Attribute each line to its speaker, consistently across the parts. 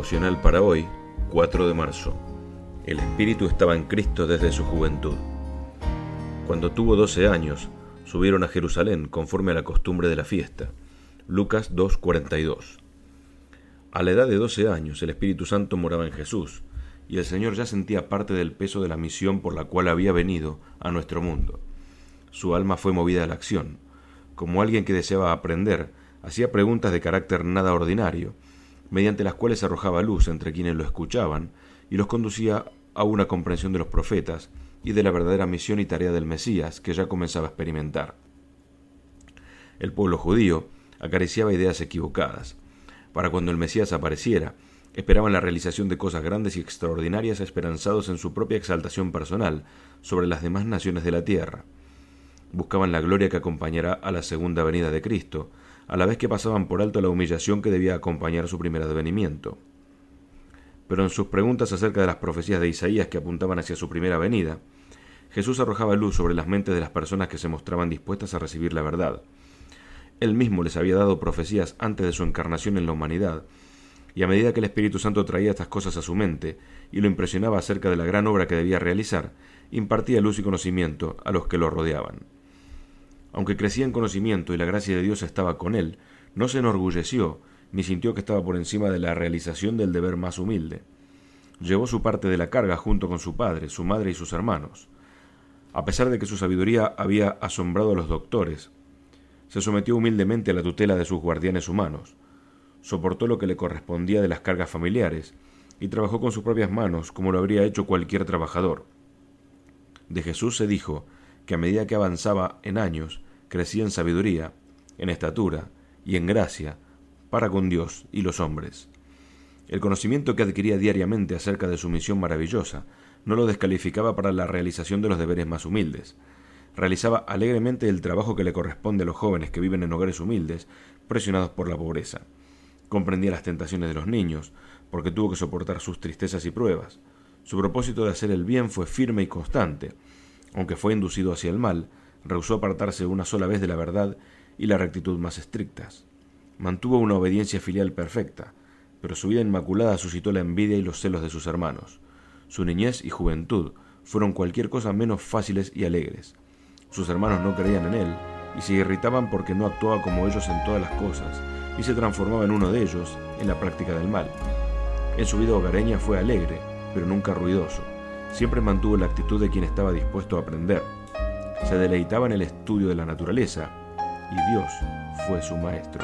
Speaker 1: Devocional para hoy, 4 de marzo. El Espíritu estaba en Cristo desde su juventud. Cuando tuvo 12 años, subieron a Jerusalén conforme a la costumbre de la fiesta. Lucas 2:42. A la edad de 12 años, el Espíritu Santo moraba en Jesús, y el Señor ya sentía parte del peso de la misión por la cual había venido a nuestro mundo. Su alma fue movida a la acción. Como alguien que deseaba aprender, hacía preguntas de carácter nada ordinario, mediante las cuales arrojaba luz entre quienes lo escuchaban y los conducía a una comprensión de los profetas y de la verdadera misión y tarea del Mesías que ya comenzaba a experimentar. El pueblo judío acariciaba ideas equivocadas. Para cuando el Mesías apareciera, esperaban la realización de cosas grandes y extraordinarias, esperanzados en su propia exaltación personal sobre las demás naciones de la tierra. Buscaban la gloria que acompañará a la segunda venida de Cristo, a la vez que pasaban por alto la humillación que debía acompañar su primer advenimiento. Pero en sus preguntas acerca de las profecías de Isaías que apuntaban hacia su primera venida, Jesús arrojaba luz sobre las mentes de las personas que se mostraban dispuestas a recibir la verdad. Él mismo les había dado profecías antes de su encarnación en la humanidad, y a medida que el Espíritu Santo traía estas cosas a su mente y lo impresionaba acerca de la gran obra que debía realizar, impartía luz y conocimiento a los que lo rodeaban. Aunque crecía en conocimiento y la gracia de Dios estaba con él, no se enorgulleció ni sintió que estaba por encima de la realización del deber más humilde. Llevó su parte de la carga junto con su padre, su madre y sus hermanos. A pesar de que su sabiduría había asombrado a los doctores, se sometió humildemente a la tutela de sus guardianes humanos, soportó lo que le correspondía de las cargas familiares y trabajó con sus propias manos como lo habría hecho cualquier trabajador. De Jesús se dijo que a medida que avanzaba en años, crecía en sabiduría, en estatura y en gracia para con Dios y los hombres. El conocimiento que adquiría diariamente acerca de su misión maravillosa no lo descalificaba para la realización de los deberes más humildes. Realizaba alegremente el trabajo que le corresponde a los jóvenes que viven en hogares humildes, presionados por la pobreza. Comprendía las tentaciones de los niños, porque tuvo que soportar sus tristezas y pruebas. Su propósito de hacer el bien fue firme y constante. Aunque fue inducido hacia el mal, rehusó apartarse una sola vez de la verdad y la rectitud más estrictas. Mantuvo una obediencia filial perfecta, pero su vida inmaculada suscitó la envidia y los celos de sus hermanos. Su niñez y juventud fueron cualquier cosa menos fáciles y alegres. Sus hermanos no creían en él y se irritaban porque no actuaba como ellos en todas las cosas y se transformaba en uno de ellos en la práctica del mal. En su vida hogareña fue alegre, pero nunca ruidoso. Siempre mantuvo la actitud de quien estaba dispuesto a aprender. Se deleitaba en el estudio de la naturaleza y Dios fue su maestro.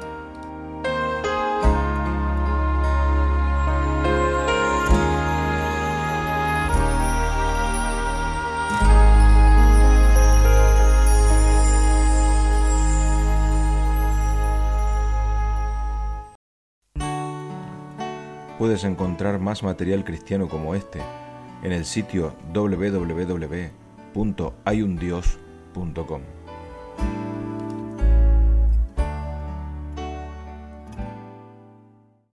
Speaker 1: Puedes encontrar más material cristiano como este en el sitio www.hayundios.com.